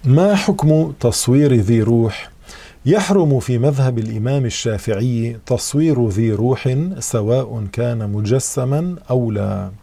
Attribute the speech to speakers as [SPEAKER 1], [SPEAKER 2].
[SPEAKER 1] ما حكم تصوير ذي روح؟ يحرم في مذهب الإمام الشافعي تصوير ذي روح سواء كان مجسما أو لا.